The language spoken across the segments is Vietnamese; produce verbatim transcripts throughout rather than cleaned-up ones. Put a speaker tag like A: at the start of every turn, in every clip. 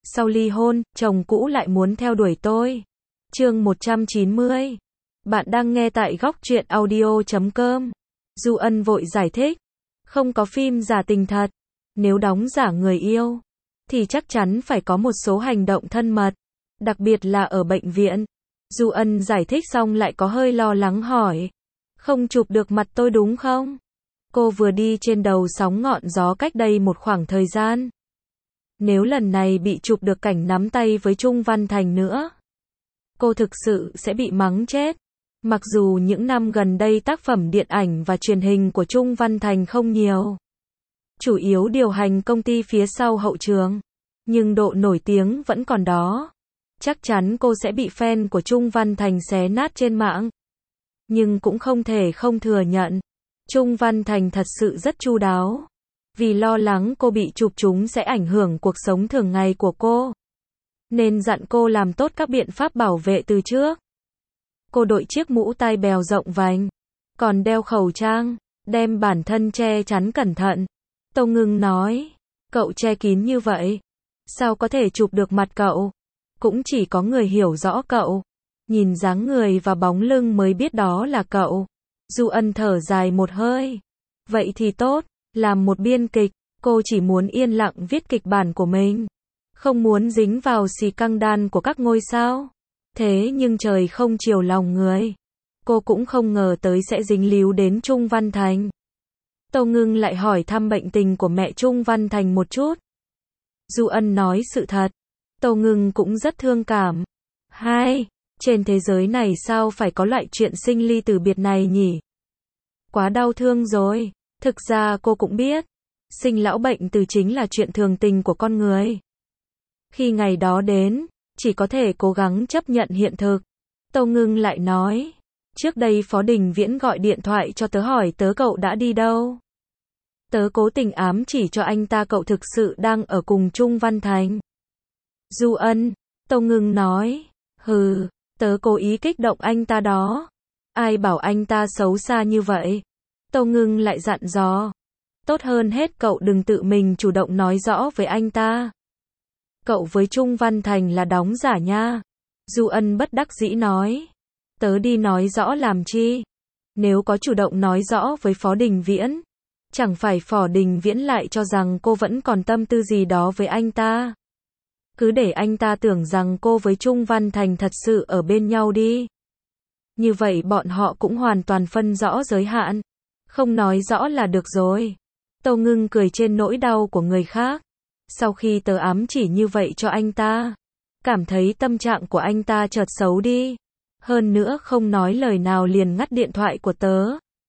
A: Sau ly hôn, chồng cũ lại muốn theo đuổi tôi. Chương một trăm chín mươi. Bạn đang nghe tại góc truyện audio chấm com. Du Ân vội giải thích. Không có phim giả tình thật. Nếu đóng giả người yêu, thì chắc chắn phải có một số hành động thân mật. Đặc biệt là ở bệnh viện. Du Ân giải thích xong lại có hơi lo lắng hỏi. Không chụp được mặt tôi đúng không? Cô vừa đi trên đầu sóng ngọn gió cách đây một khoảng thời gian. Nếu lần này bị chụp được cảnh nắm tay với Trung Văn Thành nữa, cô thực sự sẽ bị mắng chết. Mặc dù những năm gần đây tác phẩm điện ảnh và truyền hình của Trung Văn Thành không nhiều, chủ yếu điều hành công ty phía sau hậu trường, nhưng độ nổi tiếng vẫn còn đó. Chắc chắn cô sẽ bị fan của Trung Văn Thành xé nát trên mạng. Nhưng cũng không thể không thừa nhận, Trung Văn Thành thật sự rất chu đáo. Vì lo lắng cô bị chụp chúng sẽ ảnh hưởng cuộc sống thường ngày của cô, nên dặn cô làm tốt các biện pháp bảo vệ từ trước. Cô đội chiếc mũ tai bèo rộng vành, còn đeo khẩu trang, đem bản thân che chắn cẩn thận. Tâu Ngưng nói, cậu che kín như vậy, sao có thể chụp được mặt cậu? Cũng chỉ có người hiểu rõ cậu, nhìn dáng người và bóng lưng mới biết đó là cậu. Du Ân thở dài một hơi. Vậy thì tốt, làm một biên kịch, cô chỉ muốn yên lặng viết kịch bản của mình, không muốn dính vào xì căng đan của các ngôi sao. Thế nhưng trời không chiều lòng người, cô cũng không ngờ tới sẽ dính líu đến Trung Văn Thành. Tâu Ngưng lại hỏi thăm bệnh tình của mẹ Trung Văn Thành một chút. Du Ân nói sự thật. Tâu Ngưng cũng rất thương cảm. Hai, trên thế giới này sao phải có loại chuyện sinh ly tử biệt này nhỉ? Quá đau thương rồi. Thực ra cô cũng biết, sinh lão bệnh tử chính là chuyện thường tình của con người. Khi ngày đó đến, chỉ có thể cố gắng chấp nhận hiện thực. Tâu Ngưng lại nói, trước đây Phó Đình Viễn gọi điện thoại cho tớ hỏi tớ cậu đã đi đâu. Tớ cố tình ám chỉ cho anh ta cậu thực sự đang ở cùng Trung Văn Thành. Du Ân, Tâu Ngưng nói, hừ, tớ cố ý kích động anh ta đó. Ai bảo anh ta xấu xa như vậy? Tâu Ngưng lại dặn dò, tốt hơn hết cậu đừng tự mình chủ động nói rõ với anh ta. Cậu với Trung Văn Thành là đóng giả nha. Du Ân bất đắc dĩ nói, tớ đi nói rõ làm chi? Nếu có chủ động nói rõ với Phó Đình Viễn, chẳng phải Phó Đình Viễn lại cho rằng cô vẫn còn tâm tư gì đó với anh ta. Cứ để anh ta tưởng rằng cô với Trung Văn Thành thật sự ở bên nhau đi. Như vậy bọn họ cũng hoàn toàn phân rõ giới hạn. Không nói rõ là được rồi. Tâu Ngưng cười trên nỗi đau của người khác. Sau khi tớ ám chỉ như vậy cho anh ta, cảm thấy tâm trạng của anh ta chợt xấu đi. Hơn nữa không nói lời nào liền ngắt điện thoại của tớ.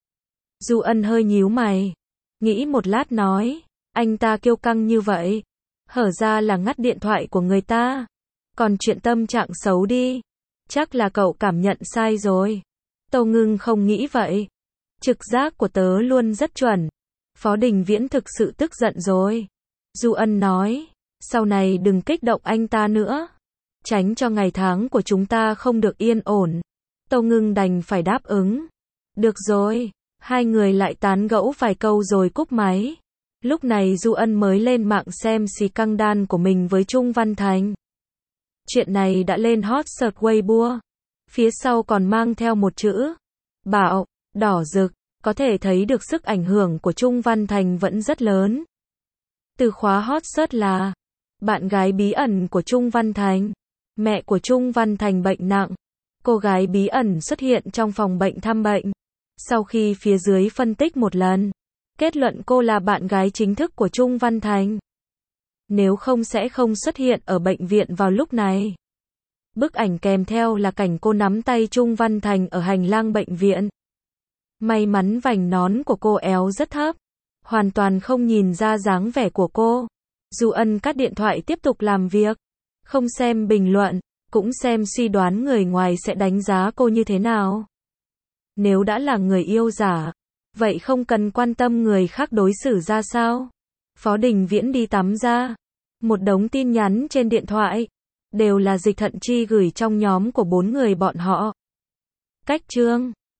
A: Du Ân hơi nhíu mày, nghĩ một lát nói, anh ta kiêu căng như vậy, hở ra là ngắt điện thoại của người ta. Còn chuyện tâm trạng xấu đi, chắc là cậu cảm nhận sai rồi. Tâu Ngưng không nghĩ vậy. Trực giác của tớ luôn rất chuẩn. Phó Đình Viễn thực sự tức giận rồi. Du Ân nói, sau này đừng kích động anh ta nữa, tránh cho ngày tháng của chúng ta không được yên ổn. Tâu Ngưng đành phải đáp ứng. Được rồi, hai người lại tán gẫu vài câu rồi cúp máy. Lúc này Du Ân mới lên mạng xem xì căng đan của mình với Trung Văn Thành. Chuyện này đã lên hot search Weibo. Phía sau còn mang theo một chữ bạo, đỏ rực. Có thể thấy được sức ảnh hưởng của Trung Văn Thành vẫn rất lớn. Từ khóa hot search là bạn gái bí ẩn của Trung Văn Thành. Mẹ của Trung Văn Thành bệnh nặng. Cô gái bí ẩn xuất hiện trong phòng bệnh thăm bệnh. Sau khi phía dưới phân tích một lần, kết luận cô là bạn gái chính thức của Trung Văn Thành. Nếu không sẽ không xuất hiện ở bệnh viện vào lúc này. Bức ảnh kèm theo là cảnh cô nắm tay Trung Văn Thành ở hành lang bệnh viện. May mắn vành nón của cô éo rất thấp, hoàn toàn không nhìn ra dáng vẻ của cô. Du Ân cắt điện thoại tiếp tục làm việc, không xem bình luận, cũng xem suy đoán người ngoài sẽ đánh giá cô như thế nào. Nếu đã là người yêu giả, vậy không cần quan tâm người khác đối xử ra sao. Phó Đình Viễn đi tắm ra, một đống tin nhắn trên điện thoại, đều là Dịch Thận Chi gửi trong nhóm của bốn người bọn họ. Cách chương